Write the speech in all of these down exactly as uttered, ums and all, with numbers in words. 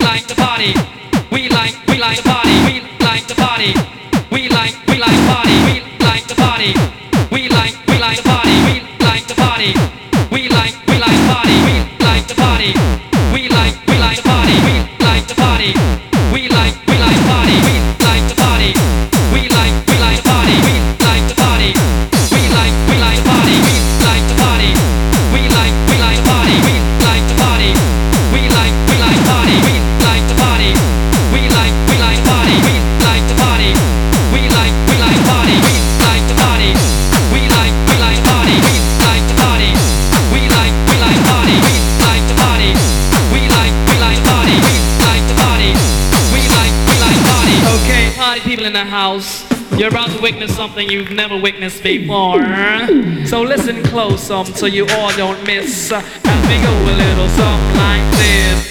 like to party. We like, we like to party. We like to party. We like, we like to party. We like to party. We like, we like to party. We like to party. We like, we like to party. We like to party. We like, we like to party. We like to party. We like, we like to party. We like to party. We like, we like to party. We like to party. We like, we like to party. We like to party. We like, we like to party. We like to party. We like, we like to party. We like to party. We like, we like to party. We like to party. We like, we like to party. We like to party. We like, we like to party. We like to party. We like, we like to party. We like to party. We like, we like to party. We like to party. We like, we like to party. Okay, party people in the house. You're about to witness something you've never witnessed before. So listen close um, so you all don't miss. Uh, as we go a little something like this.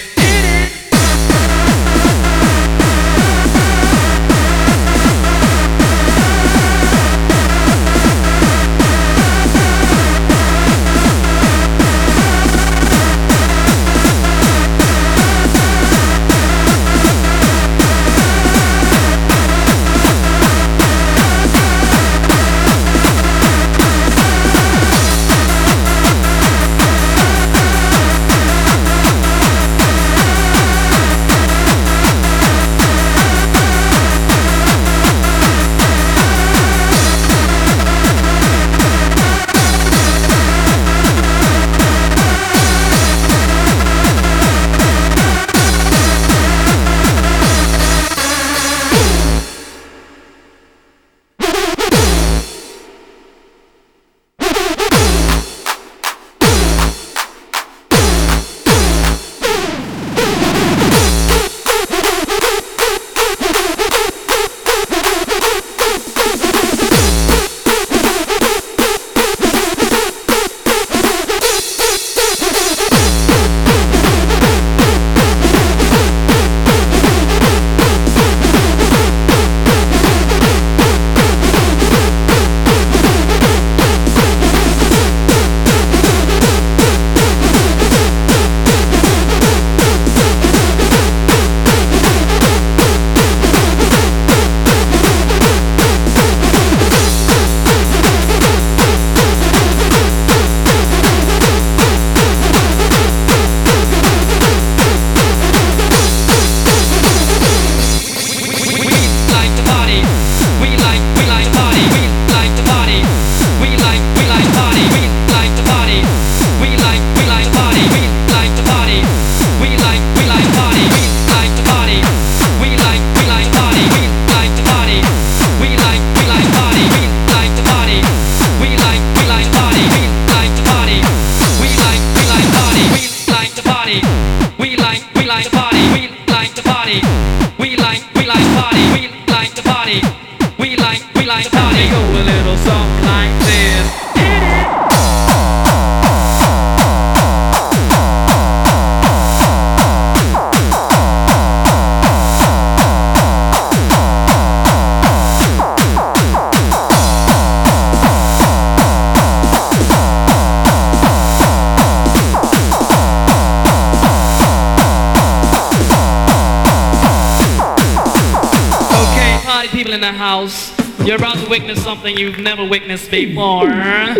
People in the house, you're about to witness something you've never witnessed before.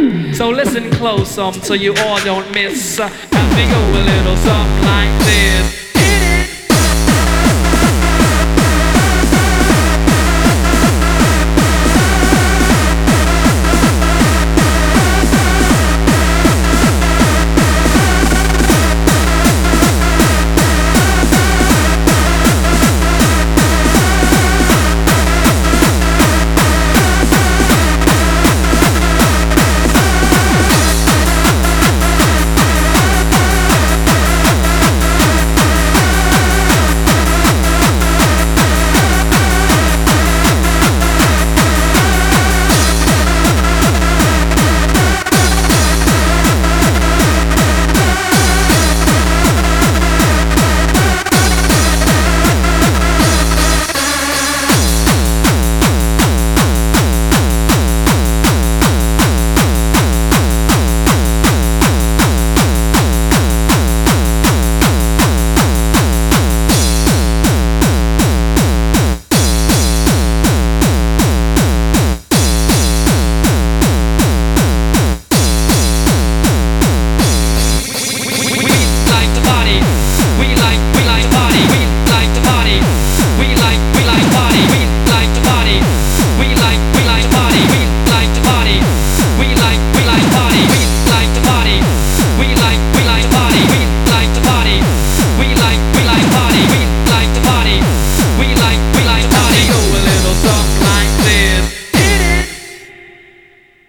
So listen close um, so you all don't miss. Uh, as we go a little something like this.